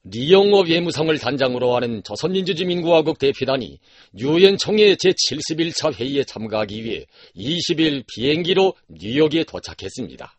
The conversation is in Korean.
리영호 외무상을 단장으로 하는 조선민주주의민주화국 대표단이 유엔 총회 제71차 회의에 참가하기 위해 20일 비행기로 뉴욕에 도착했습니다.